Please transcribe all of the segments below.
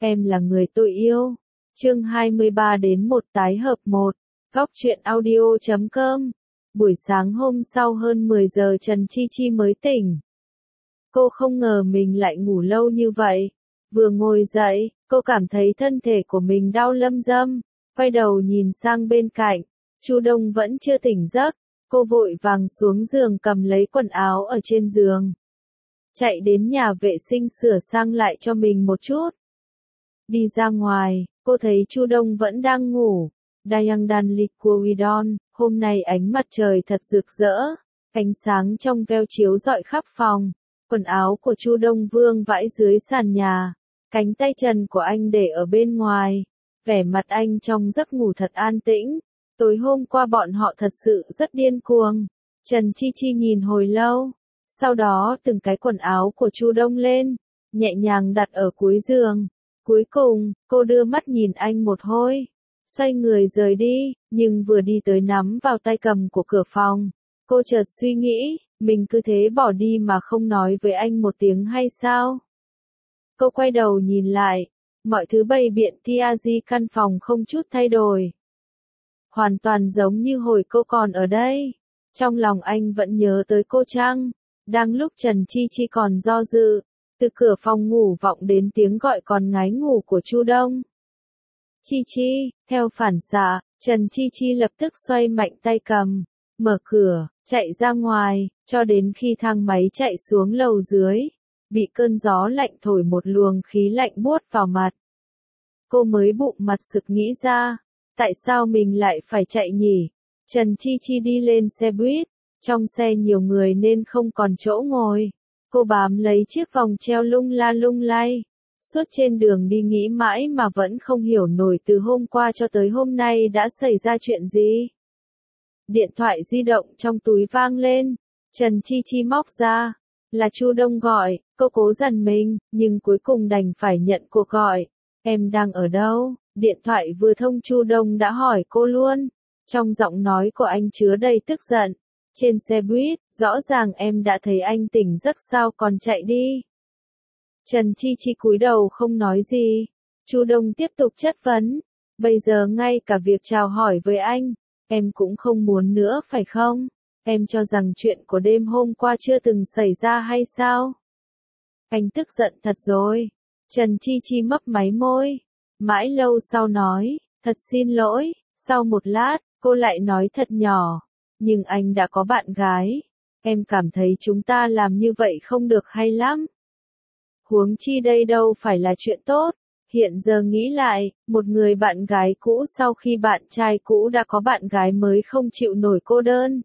em là người tôi yêu. Chương 23 đến 1 tái hợp 1. Góc truyện audio.com. Buổi sáng hôm sau hơn 10 giờ Trần Chi Chi mới tỉnh. Cô không ngờ mình lại ngủ lâu như vậy. Vừa ngồi dậy, cô cảm thấy thân thể của mình đau lâm dâm. Quay đầu nhìn sang bên cạnh, Chu Đông vẫn chưa tỉnh giấc. Cô vội vàng xuống giường cầm lấy quần áo ở trên giường. Chạy đến nhà vệ sinh sửa sang lại cho mình một chút. Đi ra ngoài, cô thấy Chu Đông vẫn đang ngủ. Dayang Dan Liquidon, hôm nay ánh mặt trời thật rực rỡ, ánh sáng trong veo chiếu rọi khắp phòng. Quần áo của Chu Đông vương vãi dưới sàn nhà, cánh tay trần của anh để ở bên ngoài. Vẻ mặt anh trong giấc ngủ thật an tĩnh. Tối hôm qua bọn họ thật sự rất điên cuồng. Trần Chi Chi nhìn hồi lâu, sau đó từng cái quần áo của Chu Đông lên, nhẹ nhàng đặt ở cuối giường. Cuối cùng, cô đưa mắt nhìn anh một hồi, xoay người rời đi, nhưng vừa đi tới nắm vào tay cầm của cửa phòng. Cô chợt suy nghĩ, mình cứ thế bỏ đi mà không nói với anh một tiếng hay sao? Cô quay đầu nhìn lại, mọi thứ bày biện Tiazi căn phòng không chút thay đổi. Hoàn toàn giống như hồi cô còn ở đây. Trong lòng anh vẫn nhớ tới cô chăng? Đang lúc Trần Chi Chi còn do dự, từ cửa phòng ngủ vọng đến tiếng gọi còn ngái ngủ của Chu Đông. Chi Chi, theo phản xạ, Trần Chi Chi lập tức xoay mạnh tay cầm, mở cửa, chạy ra ngoài, cho đến khi thang máy chạy xuống lầu dưới, bị cơn gió lạnh thổi một luồng khí lạnh buốt vào mặt. Cô mới bụng mặt sực nghĩ ra, tại sao mình lại phải chạy nhỉ? Trần Chi Chi đi lên xe buýt, trong xe nhiều người nên không còn chỗ ngồi. Cô bám lấy chiếc vòng treo lung la lung lay. Suốt trên đường đi nghĩ mãi mà vẫn không hiểu nổi từ hôm qua cho tới hôm nay đã xảy ra chuyện gì. Điện thoại di động trong túi vang lên. Trần Chi Chi móc ra. Là Chu Đông gọi, cô cố dằn mình, nhưng cuối cùng đành phải nhận cuộc gọi. Em đang ở đâu? Điện thoại vừa thông Chu Đông đã hỏi cô luôn. Trong giọng nói của anh chứa đầy tức giận. Trên xe buýt, rõ ràng em đã thấy anh tỉnh giấc sao còn chạy đi. Trần Chi Chi cúi đầu không nói gì. Chu Đông tiếp tục chất vấn. Bây giờ ngay cả việc chào hỏi với anh, em cũng không muốn nữa phải không? Em cho rằng chuyện của đêm hôm qua chưa từng xảy ra hay sao? Anh tức giận thật rồi. Trần Chi Chi mấp máy môi. Mãi lâu sau nói, thật xin lỗi. Sau một lát, cô lại nói thật nhỏ. Nhưng anh đã có bạn gái. Em cảm thấy chúng ta làm như vậy không được hay lắm. Huống chi đây đâu phải là chuyện tốt. Hiện giờ nghĩ lại, một người bạn gái cũ sau khi bạn trai cũ đã có bạn gái mới không chịu nổi cô đơn.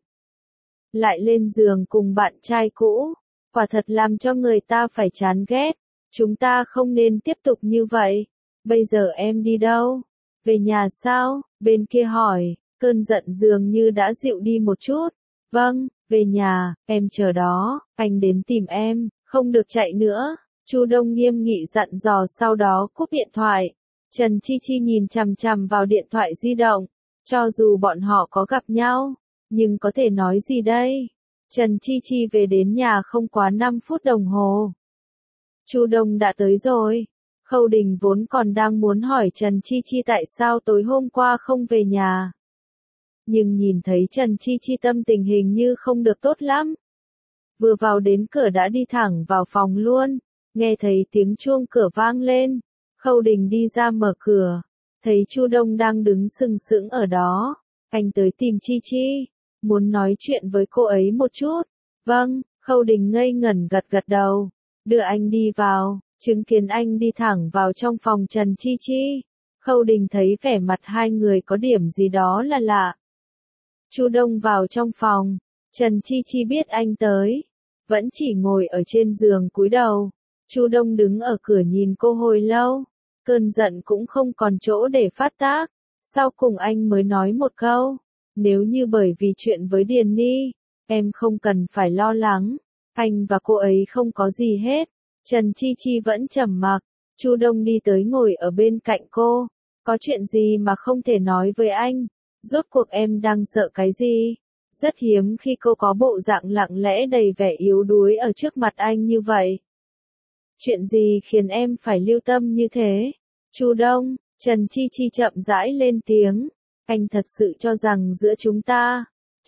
Lại lên giường cùng bạn trai cũ. Quả thật làm cho người ta phải chán ghét. Chúng ta không nên tiếp tục như vậy. Bây giờ em đi đâu? Về nhà sao? Bên kia hỏi. Cơn giận dường như đã dịu đi một chút. Vâng, về nhà, em chờ đó, anh đến tìm em, không được chạy nữa. Chu Đông nghiêm nghị dặn dò sau đó cúp điện thoại. Trần Chi Chi nhìn chằm chằm vào điện thoại di động. Cho dù bọn họ có gặp nhau, nhưng có thể nói gì đây? Trần Chi Chi về đến nhà không quá 5 phút đồng hồ. Chu Đông đã tới rồi. Khâu Đình vốn còn đang muốn hỏi Trần Chi Chi tại sao tối hôm qua không về nhà. Nhưng nhìn thấy Trần Chi Chi tâm tình hình như không được tốt lắm. Vừa vào đến cửa đã đi thẳng vào phòng luôn. Nghe thấy tiếng chuông cửa vang lên. Khâu Đình đi ra mở cửa. Thấy Chu Đông đang đứng sừng sững ở đó. Anh tới tìm Chi Chi. Muốn nói chuyện với cô ấy một chút. Vâng, Khâu Đình ngây ngẩn gật gật đầu. Đưa anh đi vào. Chứng kiến anh đi thẳng vào trong phòng Trần Chi Chi. Khâu Đình thấy vẻ mặt hai người có điểm gì đó là lạ. Chu Đông vào trong phòng. Trần Chi Chi biết anh tới. Vẫn chỉ ngồi ở trên giường cúi đầu. Chu Đông đứng ở cửa nhìn cô hồi lâu. Cơn giận cũng không còn chỗ để phát tác. Sau cùng anh mới nói một câu. Nếu như bởi vì chuyện với Điền Ni, em không cần phải lo lắng. Anh và cô ấy không có gì hết. Trần Chi Chi vẫn trầm mặc. Chu Đông đi tới ngồi ở bên cạnh cô. Có chuyện gì mà không thể nói với anh? Rốt cuộc em đang sợ cái gì? Rất hiếm khi cô có bộ dạng lặng lẽ đầy vẻ yếu đuối ở trước mặt anh như vậy. Chuyện gì khiến em phải lưu tâm như thế? Chu Đông, Trần Chi Chi chậm rãi lên tiếng, anh thật sự cho rằng giữa chúng ta,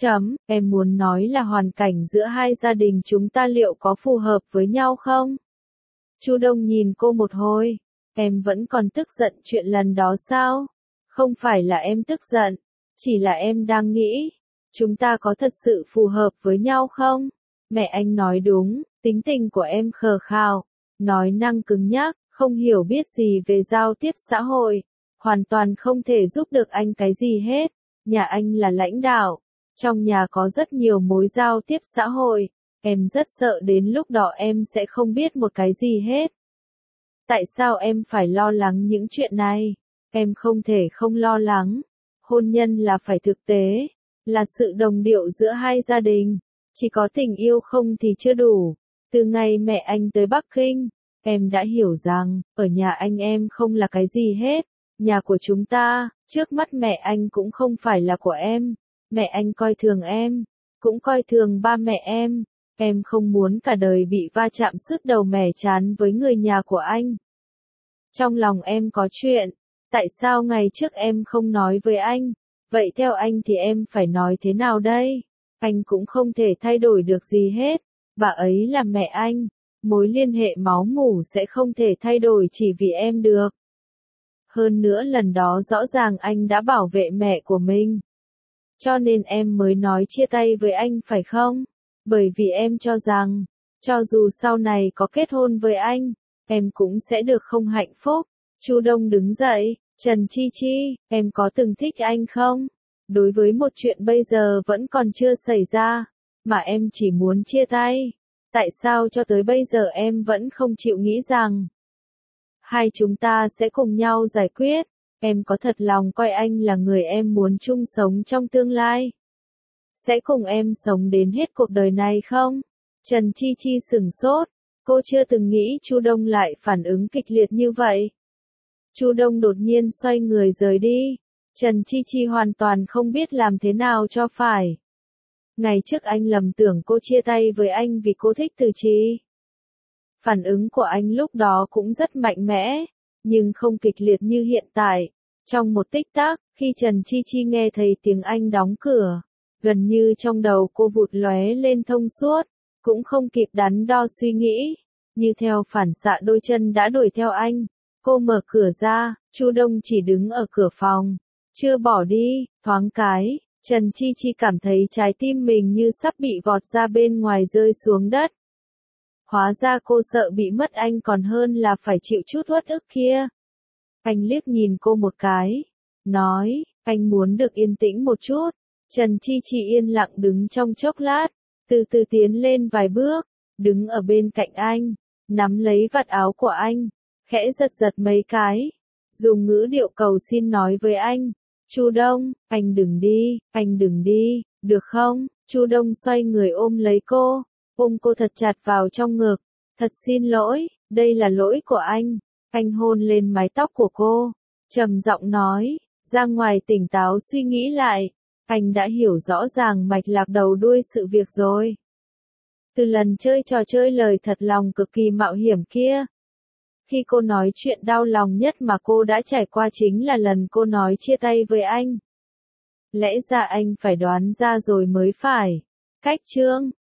em muốn nói là hoàn cảnh giữa hai gia đình chúng ta liệu có phù hợp với nhau không? Chu Đông nhìn cô một hồi, em vẫn còn tức giận chuyện lần đó sao? Không phải là em tức giận, chỉ là em đang nghĩ, chúng ta có thật sự phù hợp với nhau không? Mẹ anh nói đúng, tính tình của em khờ khào, nói năng cứng nhắc, không hiểu biết gì về giao tiếp xã hội, hoàn toàn không thể giúp được anh cái gì hết. Nhà anh là lãnh đạo, trong nhà có rất nhiều mối giao tiếp xã hội, em rất sợ đến lúc đó em sẽ không biết một cái gì hết. Tại sao em phải lo lắng những chuyện này? Em không thể không lo lắng. Hôn nhân là phải thực tế, là sự đồng điệu giữa hai gia đình. Chỉ có tình yêu không thì chưa đủ. Từ ngày mẹ anh tới Bắc Kinh, em đã hiểu rằng, ở nhà anh em không là cái gì hết. Nhà của chúng ta, trước mắt mẹ anh cũng không phải là của em. Mẹ anh coi thường em, cũng coi thường ba mẹ em. Em không muốn cả đời bị va chạm sứt đầu mẻ trán với người nhà của anh. Trong lòng em có chuyện, tại sao ngày trước em không nói với anh? Vậy theo anh thì em phải nói thế nào đây? Anh cũng không thể thay đổi được gì hết, bà ấy là mẹ anh, mối liên hệ máu mủ sẽ không thể thay đổi chỉ vì em được. Hơn nữa lần đó rõ ràng anh đã bảo vệ mẹ của mình. Cho nên em mới nói chia tay với anh phải không? Bởi vì em cho rằng, cho dù sau này có kết hôn với anh, em cũng sẽ được không hạnh phúc. Chu Đông đứng dậy, Trần Chi Chi, em có từng thích anh không? Đối với một chuyện bây giờ vẫn còn chưa xảy ra, mà em chỉ muốn chia tay. Tại sao cho tới bây giờ em vẫn không chịu nghĩ rằng hai chúng ta sẽ cùng nhau giải quyết? Em có thật lòng coi anh là người em muốn chung sống trong tương lai? Sẽ cùng em sống đến hết cuộc đời này không? Trần Chi Chi sửng sốt, cô chưa từng nghĩ Chu Đông lại phản ứng kịch liệt như vậy. Chu Đông đột nhiên xoay người rời đi, Trần Chi Chi hoàn toàn không biết làm thế nào cho phải. Ngày trước anh lầm tưởng cô chia tay với anh vì cô thích Từ Chi. Phản ứng của anh lúc đó cũng rất mạnh mẽ, nhưng không kịch liệt như hiện tại. Trong một tích tắc, khi Trần Chi Chi nghe thấy tiếng anh đóng cửa, gần như trong đầu cô vụt lóe lên thông suốt, cũng không kịp đắn đo suy nghĩ, như theo phản xạ đôi chân đã đuổi theo anh. Cô mở cửa ra, Chu Đông chỉ đứng ở cửa phòng, chưa bỏ đi. Thoáng cái, Trần Chi Chi cảm thấy trái tim mình như sắp bị vọt ra bên ngoài rơi xuống đất. Hóa ra cô sợ bị mất anh còn hơn là phải chịu chút uất ức kia. Anh liếc nhìn cô một cái, nói, anh muốn được yên tĩnh một chút. Trần Chi Chi yên lặng đứng trong chốc lát, từ từ tiến lên vài bước, đứng ở bên cạnh anh, nắm lấy vạt áo của anh, khẽ giật giật mấy cái, dùng ngữ điệu cầu xin nói với anh, Chu Đông, anh đừng đi, được không? Chu Đông xoay người ôm lấy cô, ôm cô thật chặt vào trong ngực, thật xin lỗi, đây là lỗi của anh. Anh hôn lên mái tóc của cô, trầm giọng nói, ra ngoài tỉnh táo suy nghĩ lại, anh đã hiểu rõ ràng mạch lạc đầu đuôi sự việc rồi. Từ lần chơi trò chơi lời thật lòng cực kỳ mạo hiểm kia, khi cô nói chuyện đau lòng nhất mà cô đã trải qua chính là lần cô nói chia tay với anh. Lẽ ra anh phải đoán ra rồi mới phải. Cách chương